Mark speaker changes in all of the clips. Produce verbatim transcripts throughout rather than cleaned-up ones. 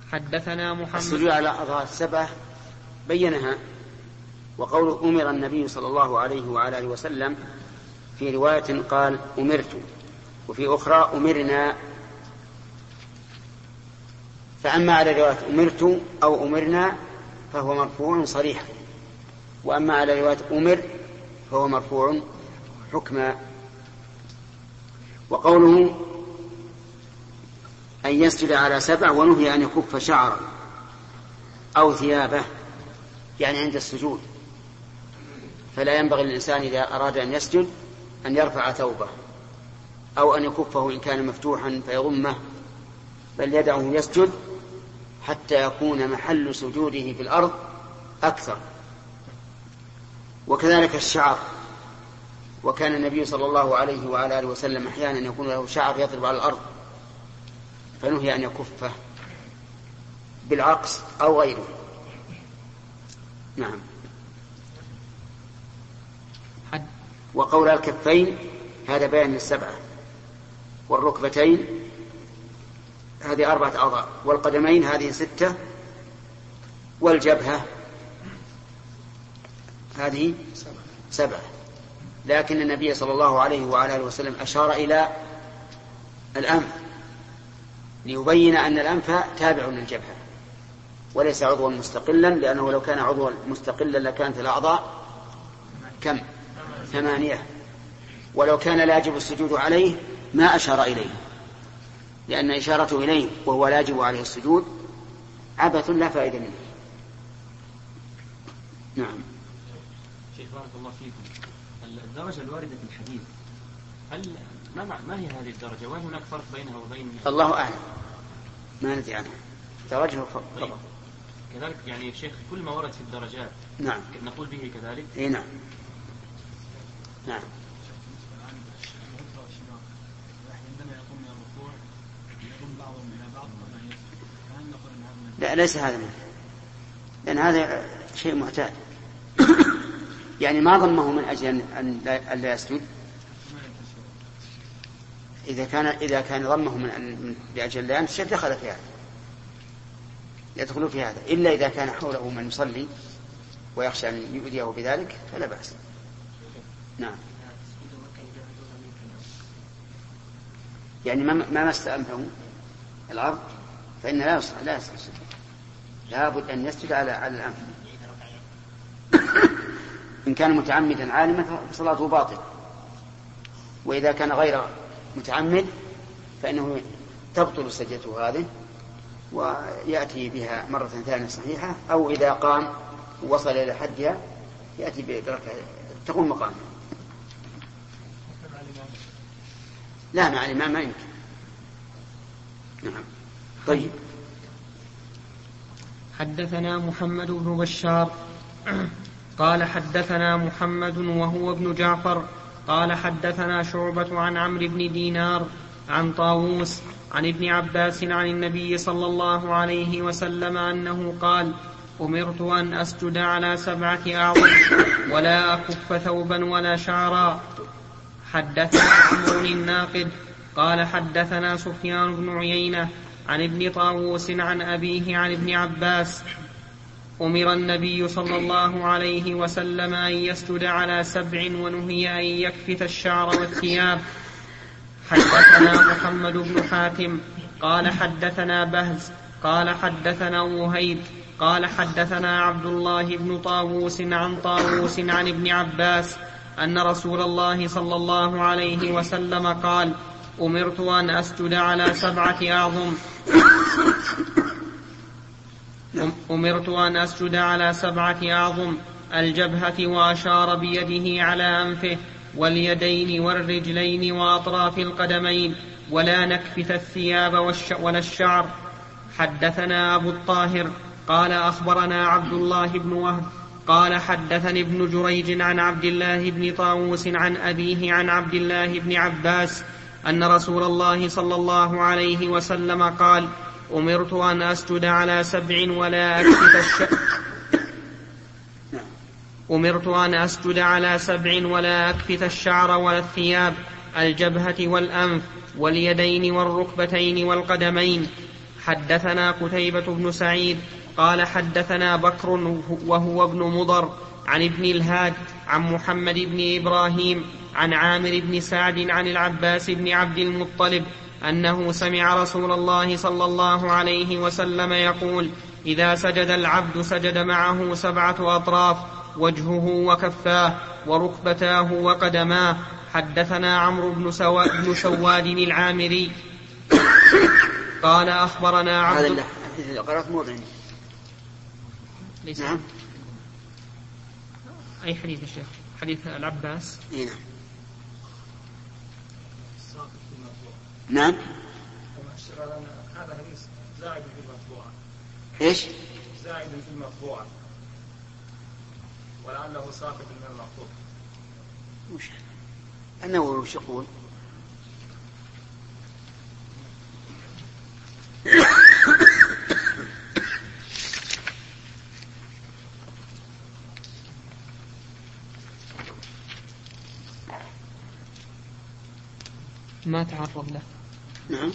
Speaker 1: حدثنا محمد.
Speaker 2: السجود على أعضاء السبعة بينها، وقوله أمر النبي صلى الله عليه وعلى آله وسلم في رواية قال أمرت، وفي أخرى أمرنا. فأما على رواية أمرت أو أمرنا فهو مرفوع صريحا، وأما على رواية أمر فهو مرفوع حكما. وقوله أن يسجد على سبع ونهي أن يكف شعره أو ثيابه، يعني عند السجود، فلا ينبغي للإنسان إذا أراد أن يسجد أن يرفع ثوبه أو أن يكفه إن كان مفتوحا فيضمه، بل يدعه يسجد حتى يكون محل سجوده في الأرض أكثر. وكذلك الشعر، وكان النبي صلى الله عليه وعلى آله وسلم أحيانا يكون له شعر يضرب على الأرض فنهي أن يكفه بالعقص أو غيره. نعم. وقول الكفين هذا بيان للسبعة، والركبتين هذه أربعة أعضاء، والقدمين هذه ستة، والجبهة هذه سبعة. لكن النبي صلى الله عليه وعلى آله وسلم أشار إلى الأنف ليبين أن الأنف تابع للجبهة وليس عضوا مستقلا، لأنه لو كان عضوا مستقلا لكانت الأعضاء كم؟ ثمانية، ولو كان لا يجب السجود عليه ما أشار إليه، لأن إشارته إليه وهو لا يجب عليه السجود عبث لا فائدة منه. نعم.
Speaker 3: شيخ بارك الله فيكم، الدرجة الواردة في الحديث هل ما, ما هي هذه الدرجة؟ وهل هناك فرق بينها وبين؟
Speaker 2: الله أعلم، ما ندري عنها، درجة فقط.
Speaker 3: طيب. كذلك يعني شيخ كل ما ورد في الدرجات
Speaker 2: نعم
Speaker 3: نقول به كذلك.
Speaker 2: إيه نعم نعم. لا ليس هذا منه، لأن هذا شيء معتاد يعني ما ضمه من أجل أن لا يسجد. إذا كان إذا كان ضمه من لأجل لا يسجد دخل في هذا، يدخل في هذا، إلا إذا كان حوله من يصلي ويخشى أن يؤذيه بذلك فلا بأس. نعم. يعني ما مس أنفه الأرض فإن لا يصح لا يصح لابد أن يسجد على على الأنف. إن كان متعمدا عالما فصلاته باطلة، وإذا كان غير متعمد فإنه تبطل سجدته هذه ويأتي بها مرة ثانية صحيحة، أو إذا قام ووصل إلى حدها يأتي بركعة تقوم مقامه. لا مع الإمام ما يمكن. نعم. طيب.
Speaker 1: حدثنا محمد بن بشار قال حدثنا محمد وهو ابن جعفر قال حدثنا شعبة عن عمرو بن دينار عن طاووس عن ابن عباس عن النبي صلى الله عليه وسلم أنه قال: أمرت أن أسجد على سبعة أعظم ولا أكف ثوبا ولا شعرا. حدثنا عمرو الناقد قال حدثنا سفيان بن عيينة عن ابن طاووس عن أبيه عن ابن عباس: أمر النبي صلى الله عليه وسلم أن يسجد على سبع ونهي أن يكفت الشعر والثياب. حدثنا محمد بن حاتم قال حدثنا بهز قال حدثنا وهيب قال حدثنا عبد الله بن طاووس عن طاووس عن ابن عباس أن رسول الله صلى الله عليه وسلم قال: أمرت أن أسجد على سبعة أعظم أمرت أن أسجد على سبعة أعظم الجبهة، وأشار بيده على أنفه واليدين والرجلين وأطراف القدمين، ولا نكفت الثياب ولا الشعر. حدثنا أبو الطاهر قال أخبرنا عبد الله بن وهب قال حدثني ابن جريج عن عبد الله بن طاووس عن أبيه عن عبد الله بن عباس أن رسول الله صلى الله عليه وسلم قال: أمرت أن أسجد على سبع ولا أكفت الشعر أمرت أن أسجد على سبع ولا أكفت الشعر ولا الثياب، الجبهة والأنف واليدين والركبتين والقدمين. حدثنا قتيبة بن سعيد قال حدثنا بكر وهو ابن مضر عن ابن الهاد عن محمد بن إبراهيم عن عامر بن سعد عن العباس بن عبد المطلب أنه سمع رسول الله صلى الله عليه وسلم يقول: إذا سجد العبد سجد معه سبعة أطراف: وجهه وكفاه وركبتاه وقدماه. حدثنا عمرو بن, سوا بن سواد العامري قال أخبرنا عبد
Speaker 2: هذا اللي قرأت موضع
Speaker 1: نعم. أي حديث يا شيخ؟ حديث العباس.
Speaker 2: نعم نعم.
Speaker 4: هذا حديث زائد في المطبوعة.
Speaker 2: إيش؟
Speaker 4: زائد في المطبوعة ولعله ساقط من المخطوط.
Speaker 2: وش أنه وش يقول؟
Speaker 1: ما تعرض له.
Speaker 2: نعم.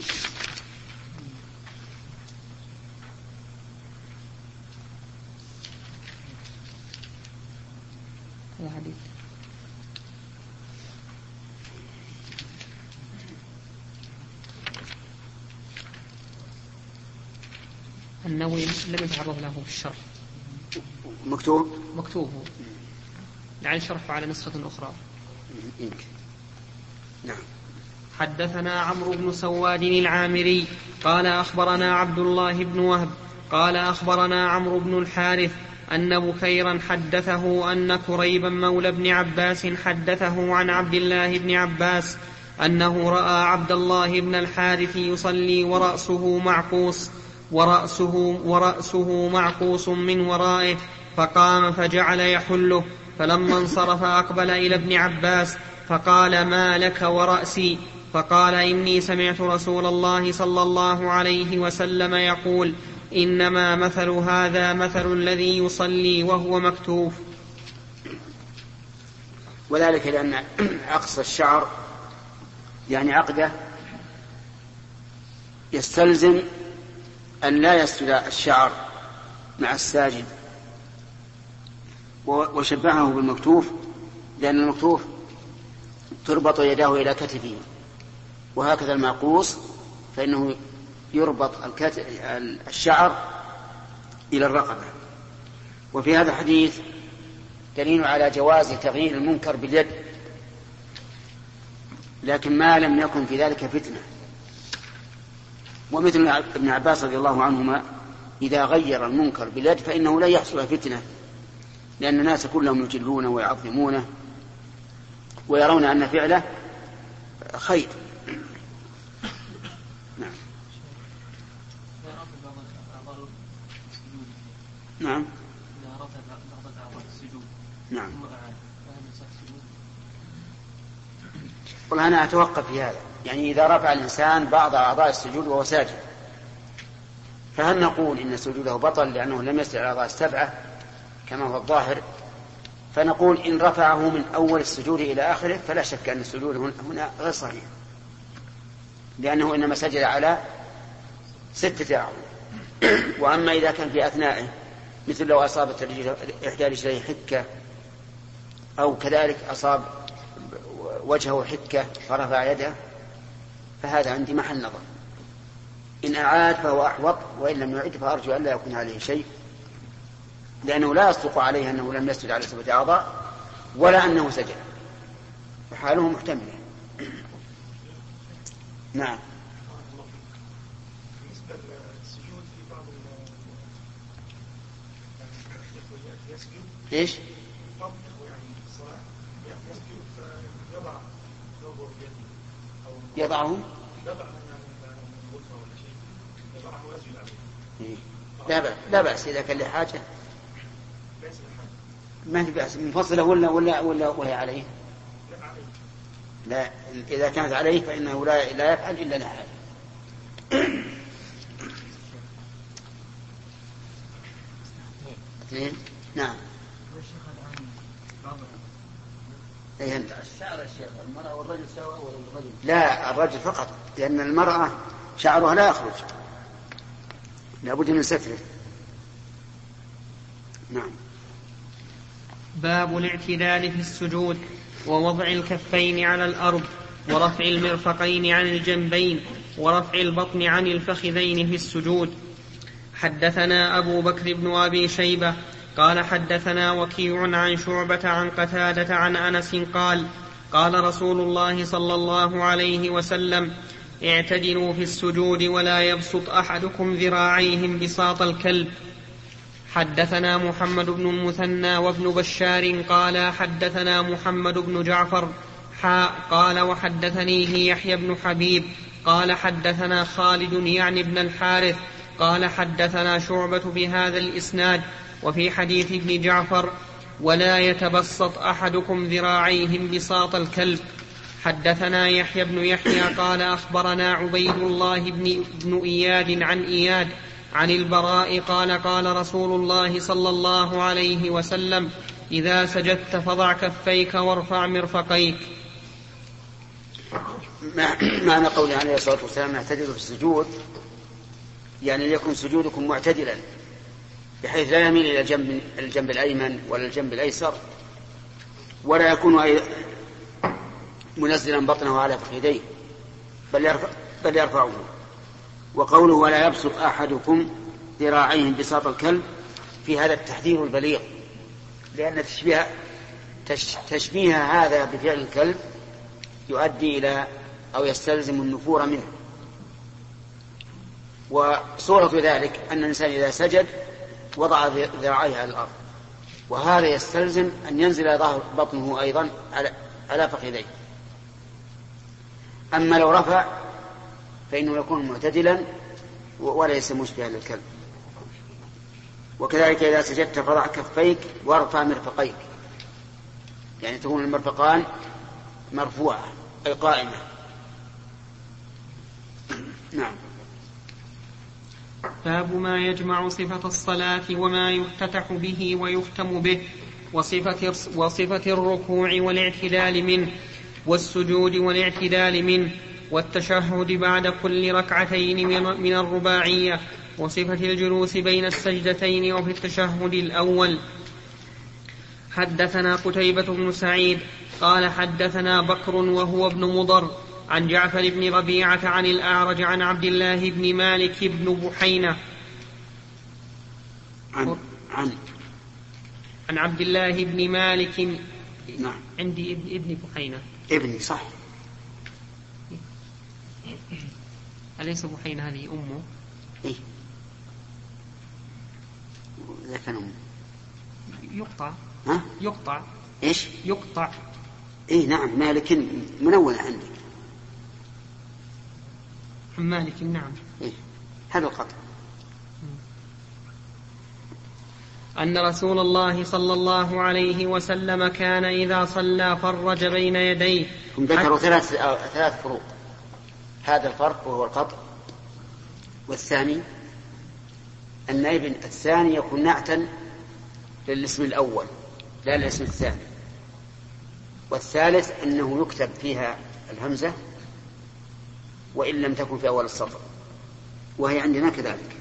Speaker 1: الحديث النووي لم يتعرض له في الشرح.
Speaker 2: مكتوب
Speaker 1: مكتوب لعل شرحه على نسخة أخرى.
Speaker 2: نعم.
Speaker 1: حدثنا عمرو بن سواد العامري قال أخبرنا عبد الله بن وهب قال أخبرنا عمرو بن الحارث أن بكيرا حدثه أن كريبا مولى بن عباس حدثه عن عبد الله بن عباس أنه رأى عبد الله بن الحارث يصلي ورأسه معقوس ورأسه, ورأسه معقوس من ورائه، فقام فجعل يحله، فلما انصرف أقبل إلى ابن عباس فقال: ما لك ورأسي؟ فقال: إني سمعت رسول الله صلى الله عليه وسلم يقول: إنما مثل هذا مثل الذي يصلي وهو مكتوف.
Speaker 2: وذلك لأن عقص الشعر يعني عقده يستلزم أن لا يسجد الشعر مع الساجد، وشبهه بالمكتوف لأن المكتوف تربط يداه إلى كتفه، وهكذا المعقوس فإنه يربط الشعر إلى الرقبة. وفي هذا الحديث دليل على جواز تغيير المنكر باليد، لكن ما لم يكن في ذلك فتنة. ومثل ابن عباس رضي الله عنهما إذا غير المنكر باليد فإنه لا يحصل فتنة، لأن الناس كلهم يجلونه ويعظمونه ويرون أن فعله خير. نعم. نعم. نعم. والله أنا أتوقف في هذا، يعني إذا رفع الإنسان بعض أعضاء السجود وهو ساجد، فهل نقول إن سجوده بطل لأنه لم يسجد على أعضاء السبعة كما هو الظاهر؟ فنقول إن رفعه من أول السجود إلى آخره فلا شك أن السجود هنا غير صحيح، لأنه إنما سجد على ستة أعضاء. وأما إذا كان في أثنائه مثل لو أصابت إحدى رجليه حكة أو كذلك أصاب وجهه حكة فرفع يده فهذا عندي محل نظر. إن أعاد فهو أحوط، وإن لم يعد فأرجو أن لا يكون عليه شيء، لأنه لا يصدق عليه أنه لم يسجد على سبعة أعضاء ولا أنه سجد، فحاله محتملة. نعم.
Speaker 4: بالنسبة للسجود في بعض يسجد
Speaker 2: إيش؟
Speaker 4: بعض الإخوة يعني في الصلاة يسجد فيضع ثوبه بيده أو
Speaker 2: يضعه
Speaker 4: يضع يعني غرفة ولا شيء يضعه ويسجد عليه.
Speaker 2: لا بأس، لا بأس إذا كان لحاجة،
Speaker 4: ليس لحاجة،
Speaker 2: ما في بأس. منفصلة ولا ولا ولا وهي عليه؟
Speaker 4: لا عليه.
Speaker 2: لا، إذا كانت عليه فإنه لا لا يفعل إلا لحاجة. اثنين. نعم. أي أنت؟
Speaker 5: الشعر الشيخ المرأة والرجل سواء ولا الرجل؟
Speaker 2: لا، الرجل فقط، لأن المرأة شعرها لا يخرج. لابد من ستره. نعم.
Speaker 1: باب الاعتدال في السجود ووضع الكفين على الأرض ورفع المرفقين عن الجنبين ورفع البطن عن الفخذين في السجود. حدثنا أبو بكر بن أبي شيبة قال حدثنا وكيع عن شعبة عن قتادة عن أنس قال قال رسول الله صلى الله عليه وسلم اعتدلوا في السجود ولا يبسط أحدكم ذراعيهم بساط الكلب. حدثنا محمد بن المثنى وابن بشار قال حدثنا محمد بن جعفر حاء قال وحدثنيه يحيى بن حبيب قال حدثنا خالد يعني ابن الحارث قال حدثنا شعبة بهذا الإسناد وفي حديث ابن جعفر ولا يتبسط أحدكم ذراعيهم بساط الكلب. حدثنا يحيى بن يحيى قال أخبرنا عبيد الله بن, بن إياد عن إياد عن البراء قال قال رسول الله صلى الله عليه وسلم إذا سجدت فضع كفيك وارفع مرفقيك.
Speaker 2: معنى قوله عليه الصلاة والسلام اعتدلوا في السجود يعني ليكن سجودكم معتدلا بحيث لا يميل إلى الجنب, الجنب الأيمن ولا الجنب الأيسر ولا يكون منزلا بطنه على فخذيه بل, يرفع بل يرفعه. وقوله ولا يبسط أحدكم ذراعيهم بساط الكلب في هذا التحذير البليغ لأن تشبيه, تشبيه هذا بفعل الكلب يؤدي إلى أو يستلزم النفور منه. وصورة ذلك أن الإنسان إذا سجد وضع ذراعيه على الأرض وهذا يستلزم أن ينزل ظهر بطنه أيضا على فخذيه. أما لو رفع فإنه يكون معتدلا وليس مشبها للكلب. وكذلك إذا سجدت فضع كفيك وارفع مرفقيك يعني تكون المرفقان مرفوعة أي قائمة. نعم.
Speaker 1: باب ما يجمع صفة الصلاة وما يفتتح به ويختم به وصفة, وصفة الركوع والاعتدال منه والسجود والاعتدال منه والتشهد بعد كل ركعتين من الرباعية وصفة الجلوس بين السجدتين وفي التشهد الأول. حدثنا قتيبة بن سعيد قال حدثنا بكر وهو ابن مضر عن جعفر بن ربيعة عن الأعرج عن عبد الله بن مالك بن بحينة
Speaker 2: عن عن
Speaker 1: عن عبد الله بن مالك.
Speaker 2: نعم.
Speaker 1: عندي ابن, ابن بحينة
Speaker 2: ابني صح.
Speaker 1: أليس بحينة هذه أمه؟
Speaker 2: إيه إذا كان أمه
Speaker 1: يقطع.
Speaker 2: ها؟
Speaker 1: يقطع.
Speaker 2: إيش؟
Speaker 1: يقطع.
Speaker 2: إيه نعم مالك منونة عندك.
Speaker 1: مالك نعم.
Speaker 2: إيه هذا القطع.
Speaker 1: أن رسول الله صلى الله عليه وسلم كان إذا صلى فرج بين يديه.
Speaker 2: هم ذكروا ثلاث ثلاث فروق. هذا الفرق وهو القطع. والثاني أن ابن الثاني يكون نعتا للاسم الأول لا للاسم الثاني. والثالث أنه يكتب فيها الهمزة وإن لم تكن في أول السطر وهي عندنا كذلك.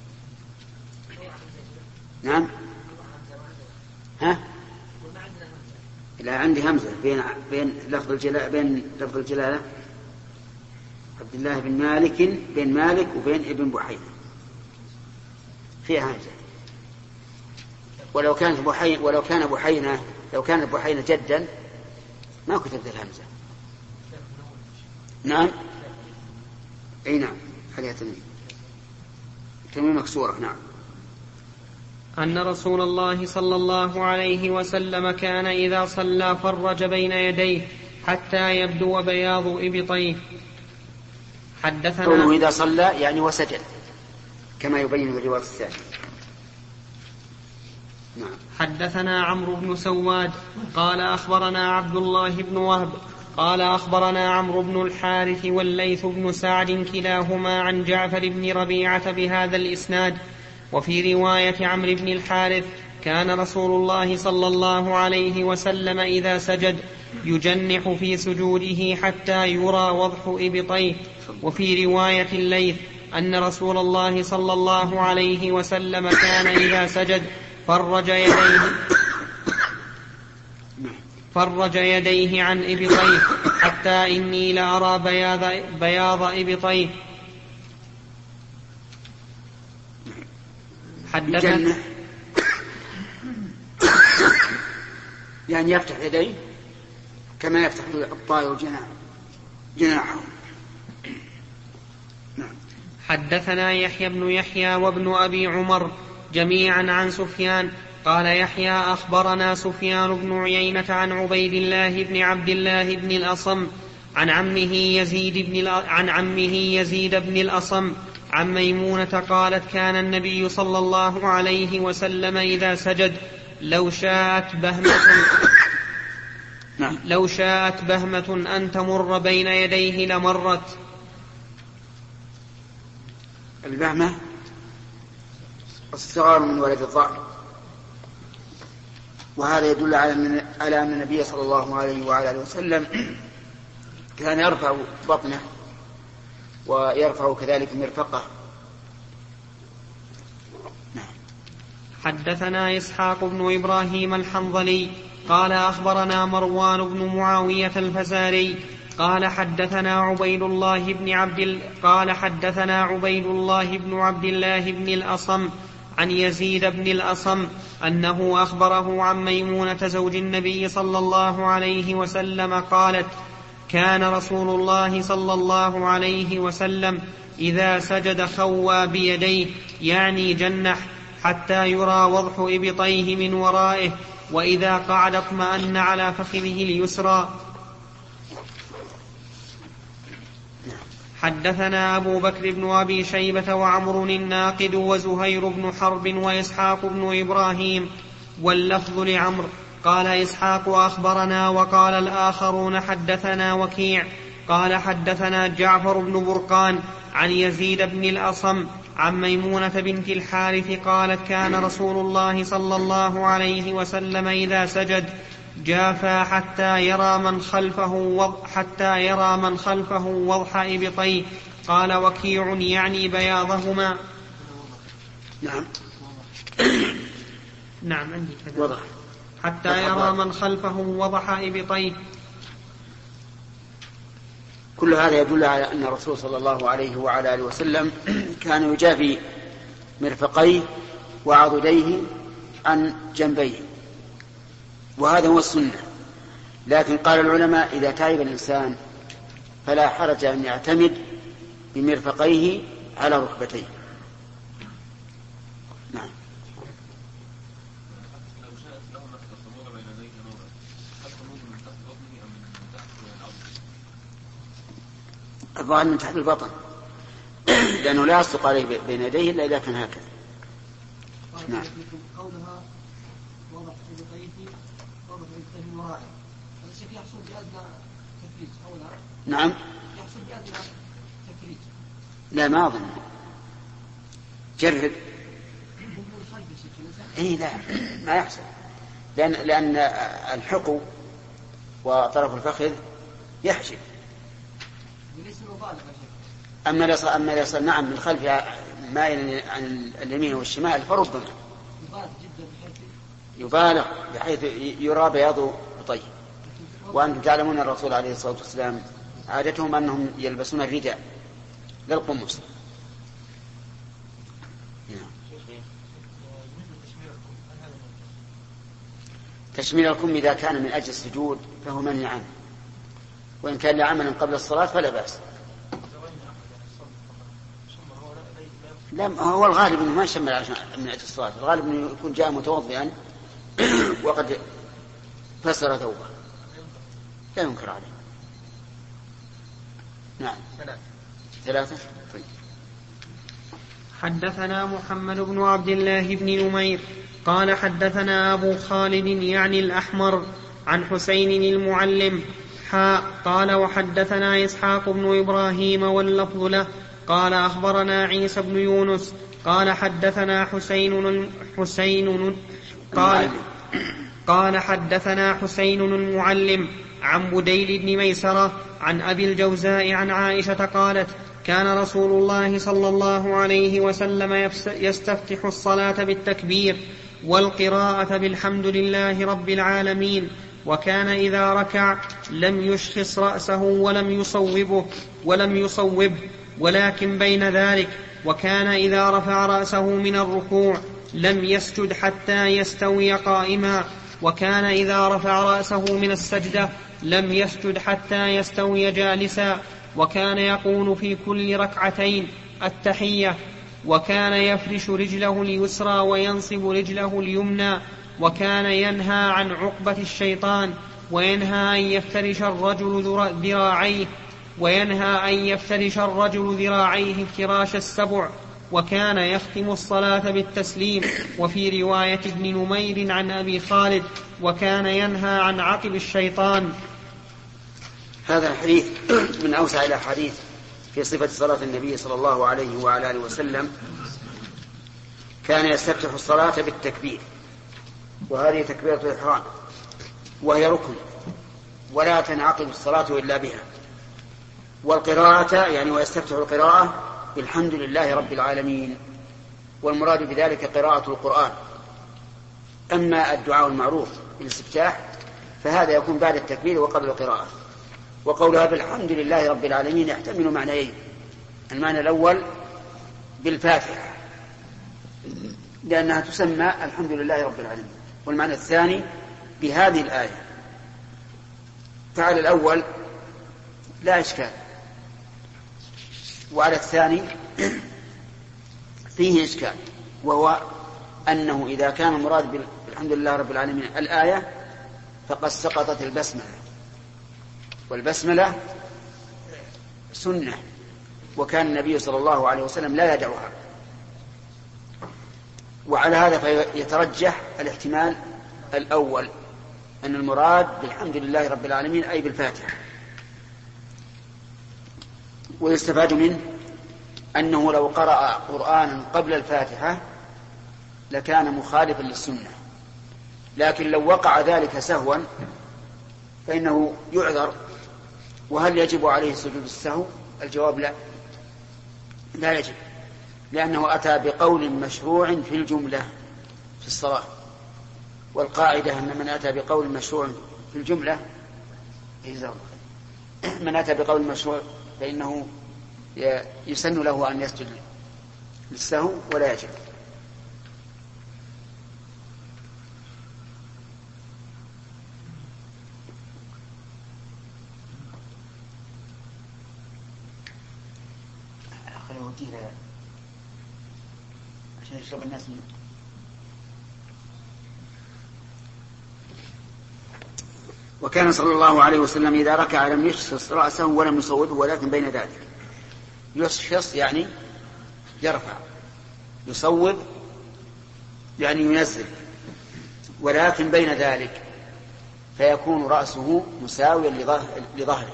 Speaker 2: نعم. ها؟ لا عندي همزة بين بين لفظ الجلالة بين لفظ الجلالة عبد الله بن مالك بين مالك وبين ابن بحينة فيها همزة. ولو كانت بحينة ولو كان بحينة لو كانت بحينة جدا ما كتبت الهمزة. نعم. أي نعم عليها تنوين تنوين مكسورة. نعم.
Speaker 1: أن رسول الله صلى الله عليه وسلم كان إذا صلى فرج بين يديه حتى يبدو بياض إبطيه. حدثنا
Speaker 2: قوله إذا صلى يعني وسجد كما يبين في الرواية الثانية. نعم.
Speaker 1: حدثنا عمرو بن سواد قال أخبرنا عبد الله بن وهب قال أخبرنا عمرو بن الحارث والليث بن سعد كلاهما عن جعفر بن ربيعة بهذا الإسناد. وفي رواية عمرو بن الحارث كان رسول الله صلى الله عليه وسلم إذا سجد يجنح في سجوده حتى يرى وضح إبطيه. وفي رواية الليث أن رسول الله صلى الله عليه وسلم كان إذا سجد فرج يديه فرج يديه عن إبطيه حتى إني لأرى بياض, بياض إبطيه.
Speaker 2: حدثنا يعني يفتح يديه كما يفتح الطائر جناحه.
Speaker 1: حدثنا يحيى بن يحيى وابن أبي عمر جميعا عن سفيان قال يحيى أخبرنا سفيان بن عيينة عن عبيد الله بن عبد الله بن الأصم عن عمه يزيد بن عن عمه يزيد بن الأصم عن ميمونة قالت كان النبي صلى الله عليه وسلم إذا سجد لو شاءت بهمة لو شاءت بهمة أن تمر بين يديه لمرت.
Speaker 2: البهمة الصغار من ولد الضأن، وهذا يدل على أن النبي صلى الله عليه وعلى آله وسلم كان يرفع بطنه ويرفع كذلك مرفقه.
Speaker 1: حدثنا إسحاق بن إبراهيم الحنظلي قال أخبرنا مروان بن معاوية الفزاري قال حدثنا عبيد الله بن عبد قال حدثنا عبيد الله بن عبد الله بن الأصم عن يزيد بن الأصم أنه أخبره عن ميمونة زوج النبي صلى الله عليه وسلم قالت كان رسول الله صلى الله عليه وسلم إذا سجد خوى بيديه يعني جنح حتى يرى وضح إبطيه من ورائه، وإذا قعد اطمأن على فخذه اليسرى. حدثنا أبو بكر بن أبي شيبة وعمر الناقد وزهير بن حرب وإسحاق بن إبراهيم واللفظ لعمر قال إسحاق أخبرنا وقال الآخرون حدثنا وكيع قال حدثنا جعفر بن برقان عن يزيد بن الأصم عن ميمونة بنت الحارث قالت كان رسول الله صلى الله عليه وسلم إذا سجد جافى حتى يرى من خلفه وضح حتى يرى من خلفه وضح إبطيه. قال وكيع يعني بياضهما.
Speaker 2: نعم
Speaker 1: نعم عندي كذا
Speaker 2: وضح
Speaker 1: حتى يرى من خلفه وضح إبطيه.
Speaker 2: كل هذا يدل على أن الرسول صلى الله عليه وعلى آله وسلم كان يجافي مرفقيه وعضديه عن جنبيه، وهذا هو السنة. لكن قال العلماء إذا تعب الإنسان فلا حرج أن يعتمد بمرفقيه على ركبتيه. نعم. الظاهر من تحت البطن لأنه لا يصدق عليه بين يديه إلا إذا كان هكذا. نعم.
Speaker 4: قولها وضع إبطيه وضع إبطيه من ورائه، هذا الشيء يحصل بأدنى تفريج أو لا؟
Speaker 2: نعم.
Speaker 4: يحصل بأدنى تفريج.
Speaker 2: لا ما أظن. جرب. إيه لا ما يحصل، لأن لأن الحقو وطرف الفخذ يحجب. أما اليسار أما اليسار نعم من خلفها مائلا عن اليمين والشمال فربما يبالغ بحيث يرى بياض بطيه. وأنتم تعلمون الرسول عليه الصلاة والسلام عادتهم أنهم يلبسون الرداء لا القمص. تشميل الكم إذا كان من أجل السجود فهو منهي عنه، وإن كان لعمل قبل الصلاة فلا بأس. لا هو الغالب انه ما يشمل عشان من اجل الصلاه، الغالب انه يكون جاء متوضئا وقد فسر ثوبه لا ينكر عليه. نعم. ثلاثة. طيب.
Speaker 1: حدثنا محمد بن عبد الله بن نمير قال حدثنا أبو خالد يعني الأحمر عن حسين المعلم حاء قال وحدثنا إسحاق بن إبراهيم واللفظ له قال أخبرنا عيسى بن يونس قال حدثنا حسين حسين قال قال حدثنا حسين المعلم عن بديل بن ميسرة عن أبي الجوزاء عن عائشة قالت كان رسول الله صلى الله عليه وسلم يستفتح الصلاة بالتكبير والقراءة بالحمد لله رب العالمين، وكان إذا ركع لم يشخص رأسه ولم يصوبه ولم يصوبه ولكن بين ذلك، وكان إذا رفع رأسه من الركوع لم يسجد حتى يستوي قائما، وكان إذا رفع رأسه من السجدة لم يسجد حتى يستوي جالسا، وكان يقول في كل ركعتين التحية، وكان يفرش رجله اليسرى وينصب رجله اليمنى، وكان ينهى عن عقبة الشيطان، وينهى أن يفترش الرجل ذراعيه وينهى أن يفترش الرجل ذراعيه افتراش السبع، وكان يختم الصلاة بالتسليم. وفي رواية ابن نمير عن أبي خالد وكان ينهى عن عقب الشيطان.
Speaker 2: هذا الحديث من أوسع الأحاديث في صفة صلاة النبي صلى الله عليه وعلى آله وسلم. كان يستفتح الصلاة بالتكبير، وهذه تكبيرة الإحرام، وهي ركن ولا تنعقد الصلاة إلا بها. والقراءة يعني ويستفتح القراءة بالحمد لله رب العالمين، والمراد بذلك قراءة القرآن. أما الدعاء المعروف بالاستفتاح فهذا يكون بعد التكبير وقبل القراءة. وقولها بالحمد لله رب العالمين يحتمل معنيين: المعنى الأول بالفاتحة لأنها تسمى الحمد لله رب العالمين، والمعنى الثاني بهذه الآية. فعلى الأول لا إشكال، وعلى الثاني فيه إشكال، وهو أنه إذا كان المراد بالحمد لله رب العالمين الآية فقد سقطت البسملة، والبسملة سنة، وكان النبي صلى الله عليه وسلم لا يدعوها. وعلى هذا فيترجح الاحتمال الأول، أن المراد بالحمد لله رب العالمين أي بالفاتحة. ويستفاد منه أنه لو قرأ قرآنا قبل الفاتحة لكان مخالفا للسنة، لكن لو وقع ذلك سهوا فإنه يعذر. وهل يجب عليه سجود السهو؟ الجواب لا، لا يجب، لأنه أتى بقول مشروع في الجملة في الصلاة، والقاعدة أن من أتى بقول مشروع في الجملة من أتى بقول مشروع فإنه يسن له أن يسجد للسهو ولا يجب. عشان يشرب الناس منه. وكان صلى الله عليه وسلم إذا ركع لم يشخص رأسه ولم يصوبه ولكن بين ذلك. يشخص يعني يرفع، يصوب يعني ينزل، ولكن بين ذلك، فيكون رأسه مساويا لظهره.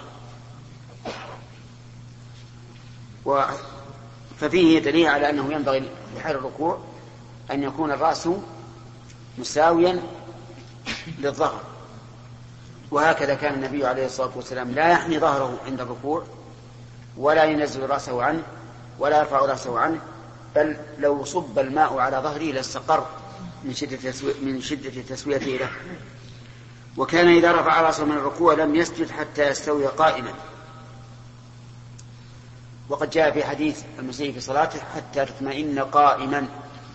Speaker 2: ففيه دليل على أنه ينبغي في حال الركوع أن يكون الرأس مساويا للظهر. وهكذا كان النبي عليه الصلاة والسلام لا يحني ظهره عند الركوع ولا ينزل رأسه عنه ولا يرفع رأسه عنه، بل لو صب الماء على ظهره لاستقر من شدة من شدة تسويته له. وكان إذا رفع رأسه من الركوع لم يسجد حتى يستوي قائما. وقد جاء في حديث المسيء في صلاته حتى تطمئن قائما.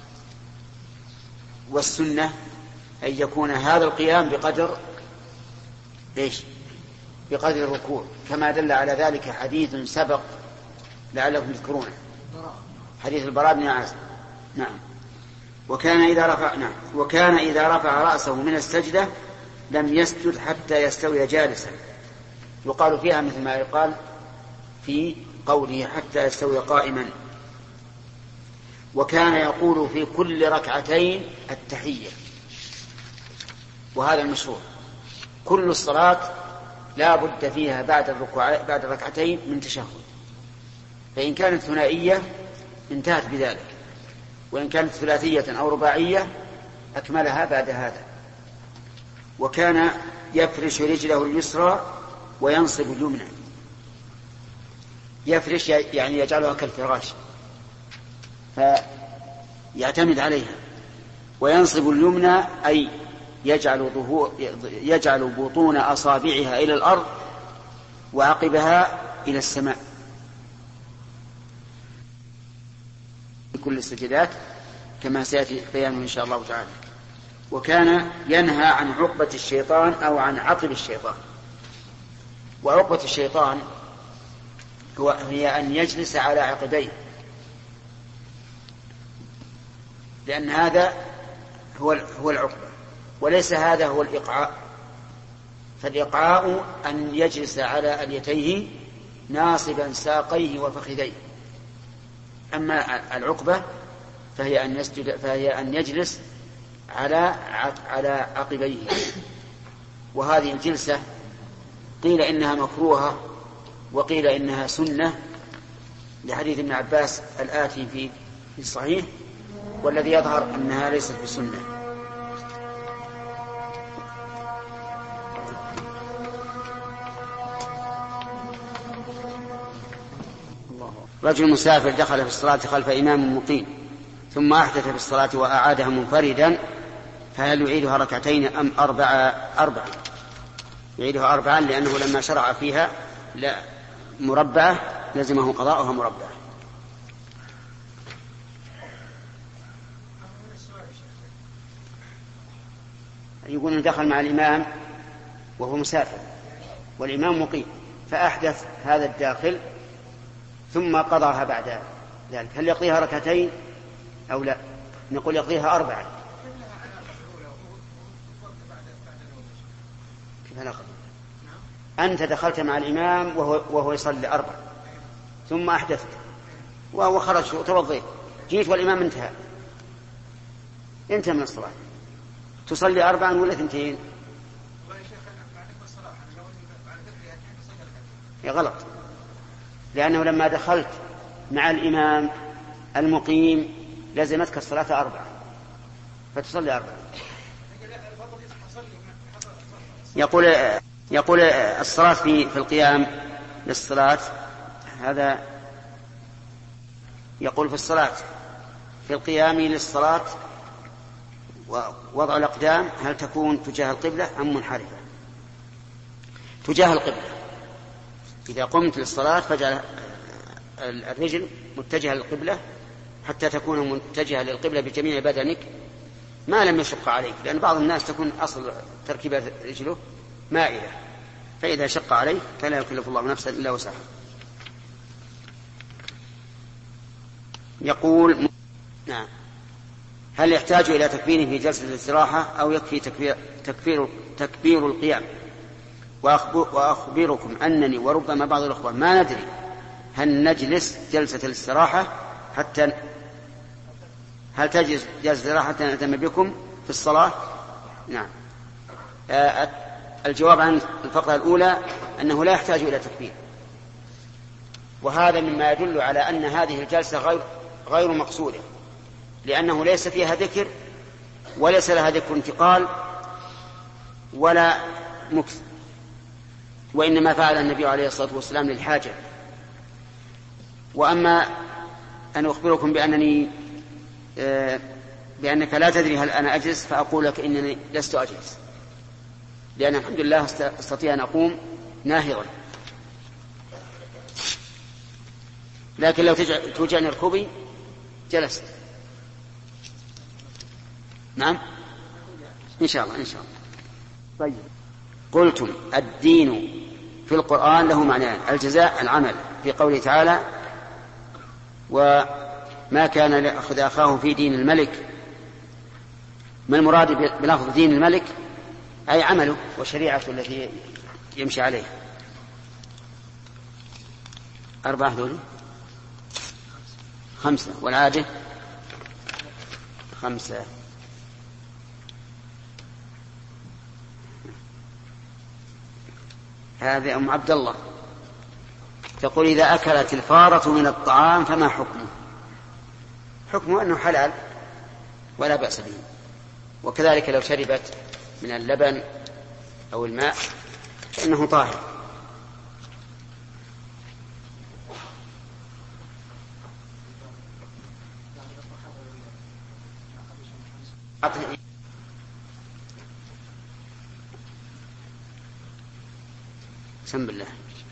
Speaker 2: والسنة أن يكون هذا القيام بقدر إيش؟ بقدر الركوع، كما دل على ذلك حديث سبق لعلكم تذكرونه، حديث البراء بن عازب. نعم. وكان إذا رفع نعم وكان إذا رفع رأسه من السجدة لم يسجد حتى يستوي جالسا. يقال فيها مثل ما يقال في قوله حتى يستوي قائما. وكان يقول في كل ركعتين التحية، وهذا المشروع. كل الصلاة لا بد فيها بعد الركوع بعد الركعتين من تشهد، فإن كانت ثنائية انتهت بذلك، وإن كانت ثلاثية أو رباعية أكملها بعد هذا. وكان يفرش رجله اليسرى وينصب اليمنى. يفرش يعني يجعلها كالفراش فيعتمد عليها. وينصب اليمنى أي يجعل, ظهور يجعل بطون أصابعها إلى الأرض وعقبها إلى السماء في كل السجدات كما سيأتي بيانه إن شاء الله تعالى. وكان ينهى عن عقبة الشيطان أو عن عقب الشيطان. وعقبة الشيطان هي أن يجلس على عقبيه، لأن هذا هو هو العقبة وليس هذا هو الإقعاء. فالإقعاء أن يجلس على أليتيه ناصبا ساقيه وفخذيه. أما العقبة فهي أن يسجد فهي أن يجلس على على عقبيه. وهذه الجلسة قيل إنها مكروهة وقيل إنها سنة لحديث ابن عباس الآتي في الصحيح، والذي يظهر أنها ليست بسنة. رجل مسافر دخل في الصلاة خلف إمام مقيم ثم أحدث في الصلاة وأعادها منفردا، فهل يعيدها ركعتين أم أربعة؟ أربعة يعيدها أربعا، لأنه لما شرع فيها لا مربعة لزمه قضاؤها مربعة. يقول إن دخل مع الإمام وهو مسافر والإمام مقيم فأحدث هذا الداخل ثم قضاها بعد ذلك، هل يقضيها ركعتين أو لا؟ نقول يقضيها أربعة. كيف لا قضي؟ أنت دخلت مع الإمام وهو, وهو يصلي أربعة ثم أحدثت وهو خرج وتوضيت، جيت والإمام انتهى انتهى من الصلاة، تصلي أربعا ولا ثنتين؟ يا غلط، لأنه لما دخلت مع الإمام المقيم لزمتك الصلاة أربعة فتصلي أربعة. يقول يقول الصلاة في في القيام للصلاة، هذا يقول في الصلاة في القيام للصلاة ووضع الأقدام هل تكون تجاه القبلة أم منحرفة؟ تجاه القبلة. إذا قمت للصلاة فاجعل الرجل متجهة للقبلة حتى تكون متجهة للقبلة بجميع بدنك ما لم يشق عليك، لأن بعض الناس تكون أصل تركيبة رجله مائلة، فإذا شق عليه فلا يكلف الله نفسا إلا وسعها. يقول نعم هل يحتاج إلى تكبيره في جلسة الاستراحة أو يكفي تكبير, تكبير, تكبير القيام؟ وأخبركم أنني وربما بعض الأخوان ما ندري هل نجلس جلسة الاستراحة حتى هل تجلس جلسة الاستراحة حتى نأتم بكم في الصلاة؟ نعم. آه الجواب عن الفقرة الأولى أنه لا يحتاج إلى تكبير، وهذا مما يدل على أن هذه الجلسة غير, غير مقصودة، لأنه ليس فيها ذكر وليس لها ذكر انتقال ولا مكث، وإنما فعل النبي عليه الصلاة والسلام للحاجة. وأما أن أخبركم بأنني بأنك لا تدري هل أنا أجلس فأقول لك إنني لست أجلس، لأن الحمد لله أستطيع أن أقوم ناهضا، لكن لو توجعني ركوبي جلست. نعم إن شاء الله إن شاء الله. طيب قلتم الدين في القرآن له معنيان: الجزاء العمل في قوله تعالى وما كان لأخذ أخاه في دين الملك. ما المراد بلفظ دين الملك؟ أي عمله وشريعته التي يمشي عليه. أربعة ذولي خمسة والعادة خمسة. هذا أم عبد الله تقول إذا أكلت الفارة من الطعام فما حكمه؟ حكمه أنه حلال ولا بأس به، وكذلك لو شربت من اللبن أو الماء فإنه طاهر. بسم الله.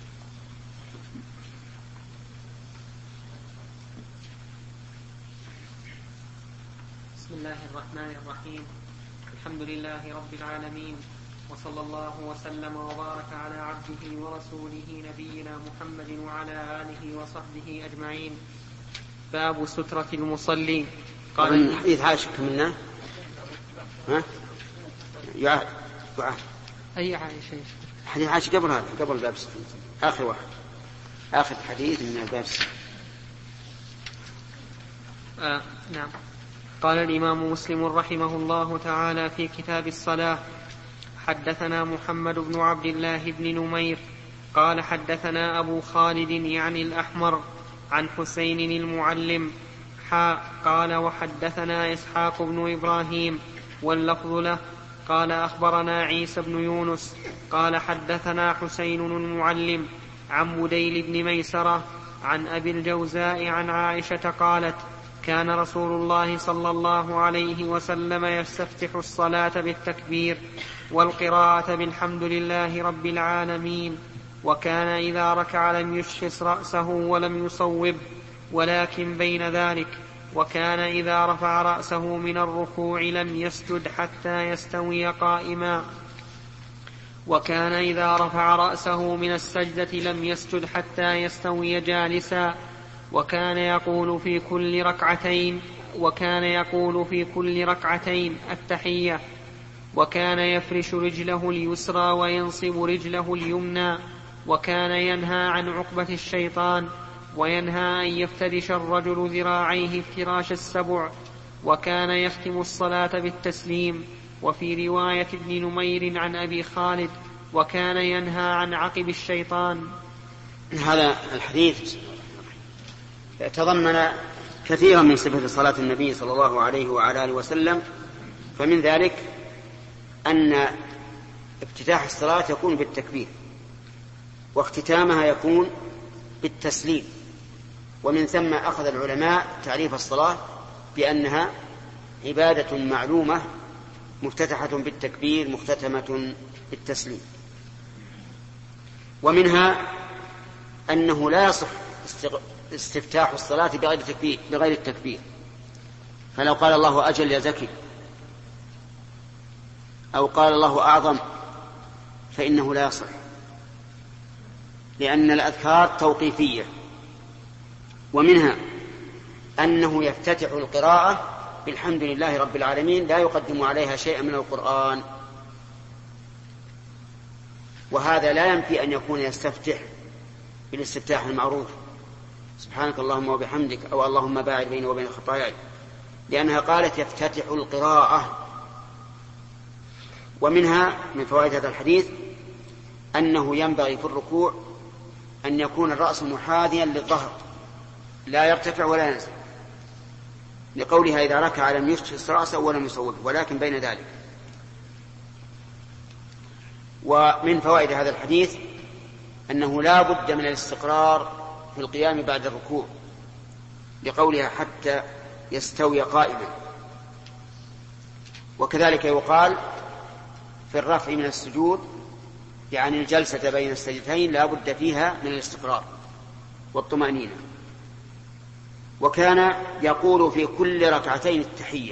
Speaker 1: بسم الله الرحمن الرحيم. الحمد لله رب العالمين، وصلى الله وسلم وبارك على عبده ورسوله نبينا محمد وعلى آله وصحبه أجمعين. باب سترة المصلي.
Speaker 2: قال الحديث عائشة منا ها يعاد يعاد
Speaker 1: أي عائشة؟
Speaker 2: حديث عائشة قبل هذا، قبل باب آخر واحد، آخر حديث من الباب.
Speaker 1: آه نعم. قال الإمام مسلم رحمه الله تعالى في كتاب الصلاة: حدثنا محمد بن عبد الله بن نمير قال حدثنا أبو خالد يعني الأحمر عن حسين المعلم حاء قال وحدثنا إسحاق بن إبراهيم واللفظ له قال أخبرنا عيسى بن يونس قال حدثنا حسين المعلم عن بديل بن ميسرة عن أبي الجوزاء عن عائشة قالت: كان رسول الله صلى الله عليه وسلم يستفتح الصلاة بالتكبير والقراءة بالحمد لله رب العالمين، وكان إذا ركع لم يشخص رأسه ولم يصوب ولكن بين ذلك، وكان إذا رفع رأسه من الركوع لم يسجد حتى يستوي قائما، وكان إذا رفع رأسه من السجدة لم يسجد حتى يستوي جالسا، وكان يقول في كل ركعتين وكان يقول في كل ركعتين التحية، وكان يفرش رجله اليسرى وينصب رجله اليمنى، وكان ينهى عن عقبة الشيطان، وينهى أن يفترش الرجل ذراعيه افتراش السبع، وكان يختم الصلاة بالتسليم. وفي رواية ابن نمير عن أبي خالد: وكان ينهى عن عقب الشيطان.
Speaker 2: هذا الحديث تضمن كثيرا من صفة صلاة النبي صلى الله عليه وعلى آله وسلم، فمن ذلك أن افتتاح الصلاة يكون بالتكبير، واختتامها يكون بالتسليم، ومن ثم أخذ العلماء تعريف الصلاة بأنها عبادة معلومة مفتتحة بالتكبير مختتمة بالتسليم. ومنها أنه لا يصح استفتاح الصلاة بغير التكبير, بغير التكبير فلو قال الله أجل يا زكي أو قال الله أعظم فإنه لا يصح، لأن الأذكار توقيفية. ومنها أنه يفتتح القراءة بالحمد لله رب العالمين لا يقدم عليها شيئا من القرآن، وهذا لا ينفي أن يكون يستفتح بالاستفتاح المعروف: سبحانك اللهم وبحمدك، أو اللهم باعد بيني وبين خطاياي، لأنها قالت يفتتح القراءة. ومنها من فوائد هذا الحديث أنه ينبغي في الركوع أن يكون الرأس محاذيا للظهر لا يرتفع ولا ينزل، لقولها إذا ركع لم يشخص رأسه ولم يصوبه ولكن بين ذلك. ومن فوائد هذا الحديث أنه لا بد من الاستقرار في القيام بعد الركوع، لقولها حتى يستوي قائما. وكذلك يقال في الرفع من السجود، يعني الجلسة بين السجدتين لا بد فيها من الاستقرار والطمأنينة. وكان يقول في كل ركعتين التحية،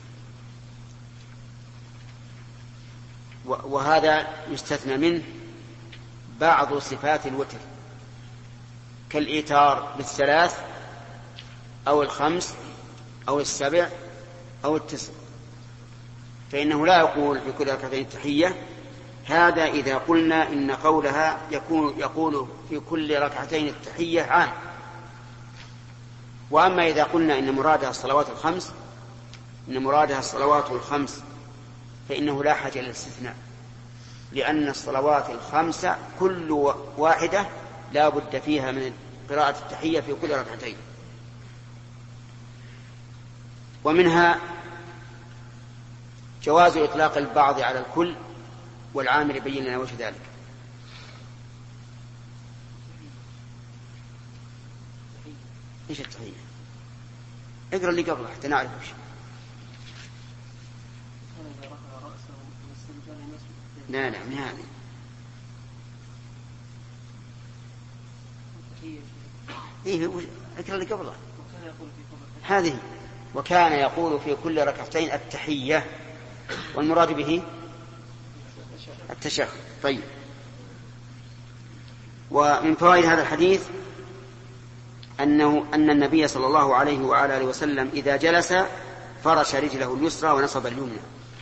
Speaker 2: وهذا يستثنى منه بعض صفات الوتر كالإيتار بالثلاث أو الخمس أو السبع أو التسع، فإنه لا يقول في كل ركعتين التحية. هذا إذا قلنا إن قولها يكون يقول في كل ركعتين التحية عام. وأما إذا قلنا إن مرادها الصلوات الخمس إن مرادها الصلوات الخمس فإنه لا حاجة للاستثناء، لأن الصلوات الخمسة كل واحدة لا بد فيها من قراءة التحية في كل ركعتين. ومنها جواز إطلاق البعض على الكل، والعامل يبين لنا وجه ذلك. إيش التحية؟ اقرأ اللي قبله حتى نعرف وش. لا لا من هذه إيه ذكر اللي قبله هذه. وكان يقول في كل ركعتين التحية، والمراد به التشهد. طيب. ومن فوائد هذا الحديث أنه أن النبي صلى الله عليه وعلى آله وسلم إذا جلس فرش رجله اليسرى ونصب اليمنى،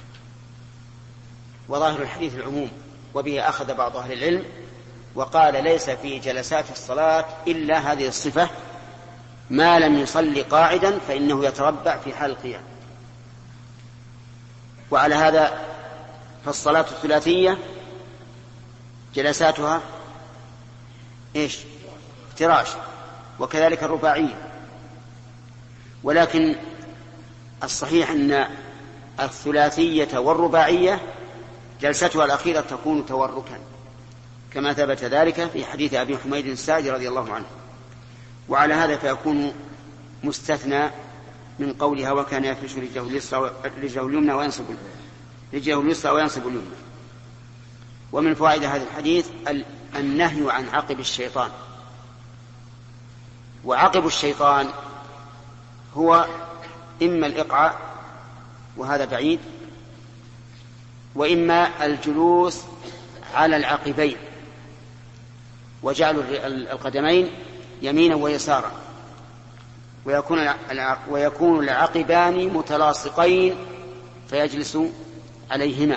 Speaker 2: وظاهر الحديث العموم، وبه أخذ بعض أهل العلم وقال ليس في جلسات الصلاة إلا هذه الصفة، ما لم يصلي قاعدا فإنه يتربع في حال القيام. وعلى هذا فالصلاة الثلاثية جلساتها إيش؟ افتراش، وكذلك الرباعية. ولكن الصحيح أن الثلاثية والرباعية جلستها الأخيرة تكون توركا، كما ثبت ذلك في حديث أبي حميد الساعدي رضي الله عنه. وعلى هذا فيكون مستثنى من قولها وكان يفرش رجله اليمنى وينصب رجله اليسرى وينصب اليمنى. ومن فوائد هذا الحديث النهي عن عقب الشيطان. وعقب الشيطان هو إما الإقعاء وهذا بعيد، وإما الجلوس على العقبين وجعل القدمين يمينا ويسارا، ويكون ويكون العقبان متلاصقين فيجلس عليهما.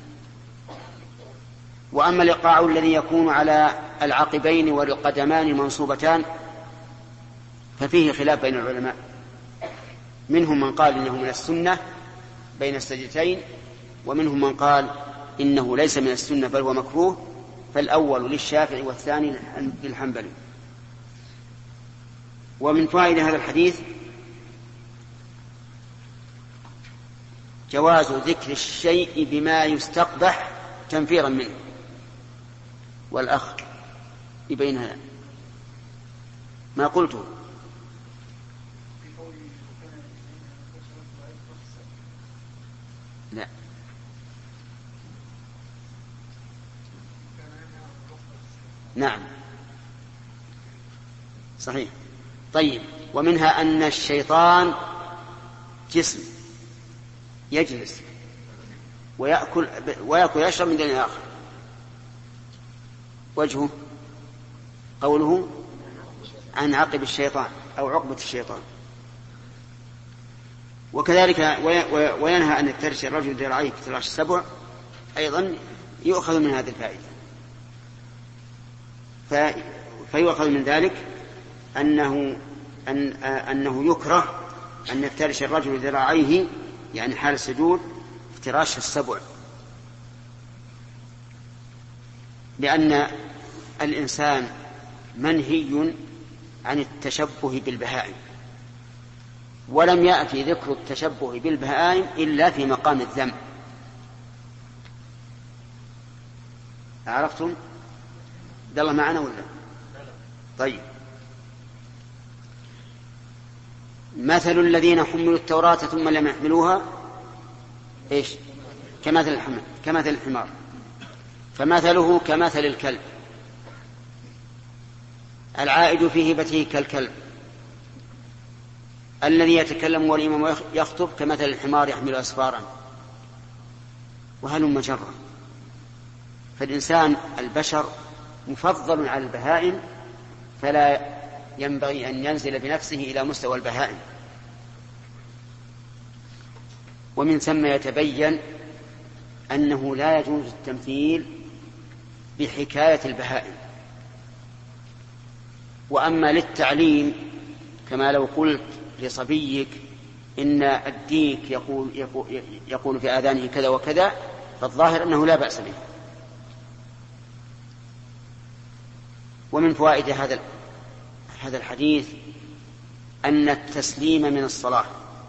Speaker 2: وأما الإقعاء الذي يكون على العقبين والقدمان منصوبتان ففيه خلاف بين العلماء، منهم من قال إنه من السنة بين السجدتين، ومنهم من قال إنه ليس من السنة بل هو مكروه، فالأول للشافعي والثاني للحنبلي. ومن فائدة هذا الحديث جواز ذكر الشيء بما يستقبح تنفيرا منه. والأخ يبين هذا ما قلته. لا نعم صحيح. طيب. ومنها أن الشيطان جسم يجلس ويأكل ويأكل يشرب من دين آخر. وجهه قوله عن عقب الشيطان أو عقبة الشيطان. وكذلك وينهى أن يفترش الرجل ذراعيه كفراش السبع، أيضا يؤخذ من هذه الفائدة. فيؤخذ من ذلك أنه أن أنه يكره أن يفترش الرجل ذراعيه يعني حال السجود افتراش السبع، لأن الإنسان منهي عن التشبه بالبهائم، ولم يأتي ذكر التشبه بالبهائم إلا في مقام الذم. عرفتم؟ ده الله معنا ولا؟ طيب. مثل الذين حملوا التوراة ثم لم يحملوها إيش؟ كمثل الحمار كمثل الحمار فمثله كمثل الكلب، العائد في هبته كالكلب، الذي يتكلم والإمام يخطب كمثل الحمار يحمل أسفارا، وهلم جرا. فالإنسان البشر مفضل على البهائم، فلا ينبغي أن ينزل بنفسه إلى مستوى البهائم. ومن ثم يتبين أنه لا يجوز التمثيل بحكاية البهائم. وأما للتعليم كما لو قلت لصبيك إن الديك يقول, يقول, يقول في آذانه كذا وكذا، فالظاهر أنه لا بأس به. ومن فوائد هذا هذا الحديث أن التسليم من الصلاة،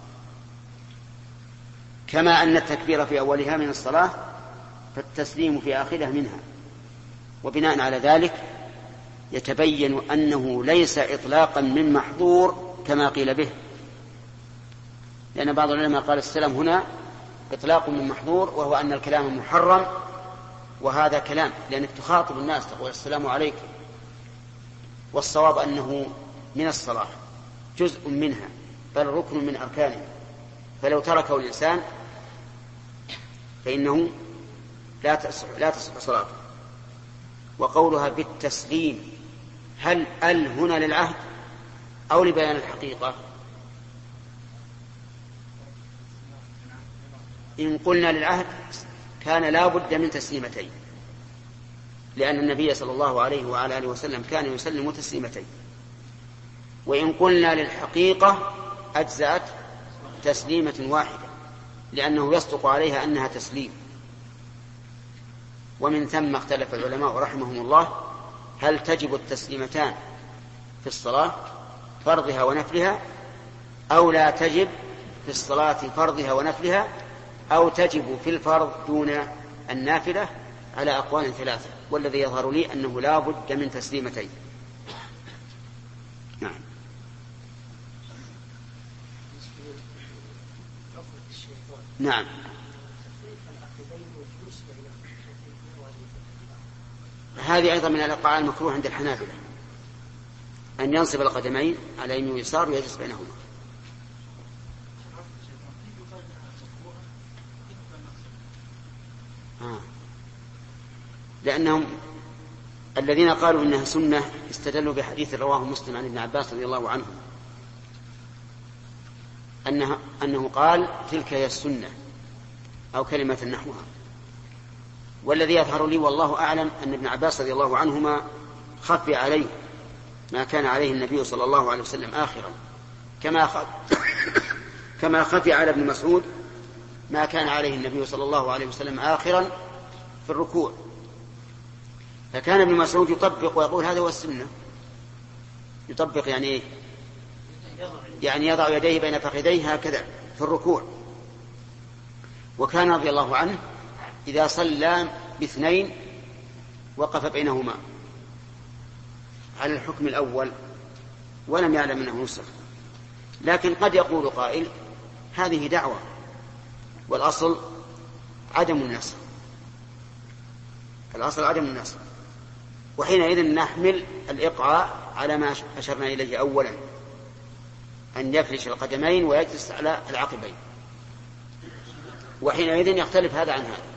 Speaker 2: كما أن التكبير في أولها من الصلاة فالتسليم في آخرها منها. وبناء على ذلك يتبين أنه ليس إطلاقا من محظور كما قيل به، لأن بعض العلماء قال السلام هنا إطلاق من محظور، وهو أن الكلام محرم، وهذا كلام لأنك تخاطب الناس تقول السلام عليكم، والصواب أنه من الصلاة جزء منها بل ركن من أركانها، فلو تركه الإنسان فإنه لا تصح لا تصح صلاته. وقولها بالتسليم، هل ال هنا للعهد أو لبيان الحقيقة؟ إن قلنا للعهد كان لا بد من تسليمتين، لأن النبي صلى الله عليه وعلى آله وسلم كان يسلم تسليمتين. وإن قلنا للحقيقة أجزأت تسليمة واحدة، لأنه يصدق عليها أنها تسليم. ومن ثم اختلف العلماء رحمهم الله هل تجب التسليمتان في الصلاة فرضها ونفلها، أو لا تجب في الصلاة فرضها ونفلها، أو تجب في الفرض دون النافلة، على أقوال ثلاثة، والذي يظهر لي أنه لا بد من تسليمتين. نعم. نعم. هذه أيضا من الأقوال المكروه عند الحنابلة، أن ينصب القدمين على يمين ويسار ويجلس بينهما. آه. لأنهم الذين قالوا إنها سنة استدلوا بحديث رواه مسلم عن ابن عباس رضي الله عنه أنه, أنه قال تلك هي السنة أو كلمة نحوها. والذي يظهر لي والله أعلم أن ابن عباس رضي الله عنهما خفي عليه ما كان عليه النبي صلى الله عليه وسلم آخرا، كما كما خفي على ابن مسعود ما كان عليه النبي صلى الله عليه وسلم آخرا في الركوع. فكان ابن مسعود يطبق ويقول هذا هو السنة. يطبق يعني إيه؟ يعني يضع يديه بين فخذيه هكذا في الركوع. وكان رضي الله عنه إذا صلى باثنين وقف بينهما على الحكم الأول ولم يعلم أنه نسخ. لكن قد يقول قائل هذه دعوة والأصل عدم النسخ، الأصل عدم النسخ، وحينئذ نحمل الإقعاء على ما أشرنا إليه أولا، أن يفرش القدمين ويجلس على العقبين، وحينئذ يختلف هذا عن هذا.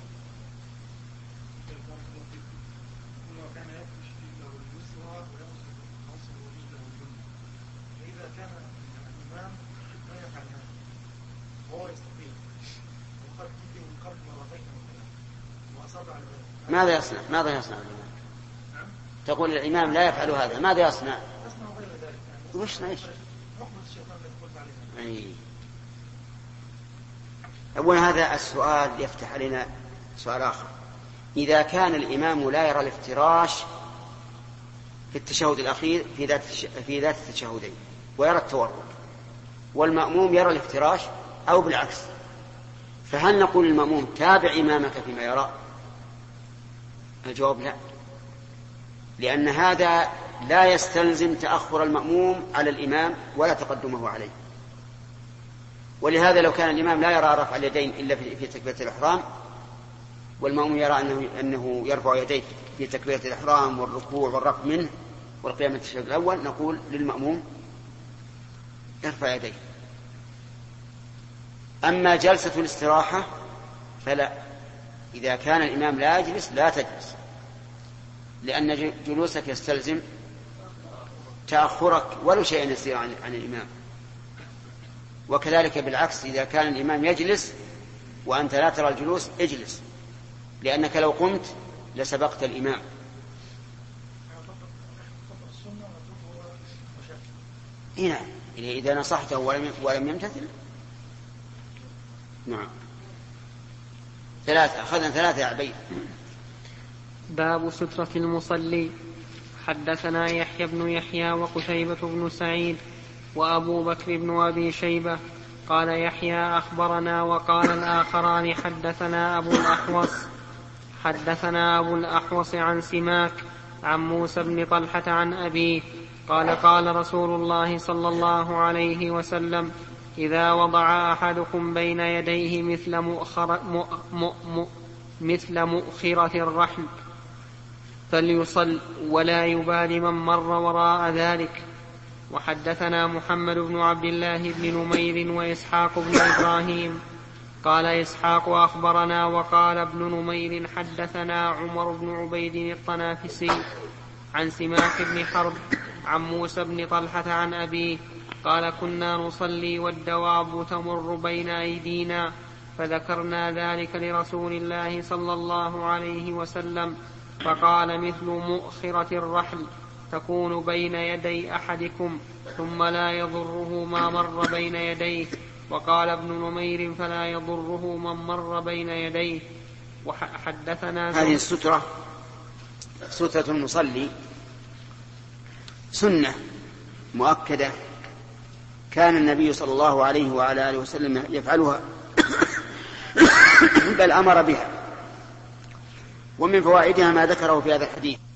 Speaker 2: ماذا يصنع؟ ماذا يصنع الإمام؟ تقول الإمام لا يفعل هذا، ماذا يصنع؟ وش نعيش؟ أولا هذا السؤال يفتح علينا سؤال آخر. إذا كان الإمام لا يرى الافتراش في التشهد الأخير في ذات في ذات التشهدين ويرى التورك، والمأموم يرى الافتراش أو بالعكس، فهل نقول للمأموم تابع إمامك فيما يرى؟ الجواب لا، لأن هذا لا يستلزم تأخر المأموم على الإمام ولا تقدمه عليه. ولهذا لو كان الإمام لا يرى رفع اليدين إلا في تكبيرة الإحرام، والمأموم يرى أنه, أنه يرفع يديه في تكبيرة الإحرام والركوع والرفع منه والقيام من التشهد الأول، نقول للمأموم يرفع يديه. أما جلسة الاستراحة فلا، إذا كان الإمام لا يجلس لا تجلس، لأن جلوسك يستلزم تأخرك ولو شيء يسير عن, عن الإمام. وكذلك بالعكس، إذا كان الإمام يجلس وأنت لا ترى الجلوس اجلس، لأنك لو قمت لسبقت الإمام. هنا إذا نصحته ولم, ولم يمتثل. نعم. ثلاثة أخذنا ثلاثة يا عبيد.
Speaker 1: باب سترة المصلي. حدثنا يحيى بن يحيى وقتيبة بن سعيد وأبو بكر بن أبي شيبة. قال يحيى أخبرنا، وقال الآخران حدثنا أبو الأحوص حدثنا أبو الأحوص عن سماك عن موسى بن طلحة عن أبيه قال قال رسول الله صلى الله عليه وسلم: إذا وضع أحدكم بين يديه مثل مؤخرة, مؤ مثل مؤخرة الرحل فليصل ولا يبال من مر وراء ذلك. وحدثنا محمد بن عبد الله بن نمير وإسحاق بن إبراهيم قال إسحاق أخبرنا وقال ابن نمير حدثنا عمر بن عبيد الطنافسي عن سماك بن حرب عن موسى بن طلحة عن أبيه قال كنا نصلي والدواب تمر بين أيدينا فذكرنا ذلك لرسول الله صلى الله عليه وسلم فقال مثل مؤخرة الرحل تكون بين يدي أحدكم ثم لا يضره ما مر بين يديه. وقال ابن نمير فلا يضره من مر بين يديه. وحدثنا
Speaker 2: هذه السترة سترة المصلي سنة مؤكدة كان النبي صلى الله عليه وعلى آله وسلم يفعلها بل أمر بها. ومن فوائدها ما ذكره في هذا الحديث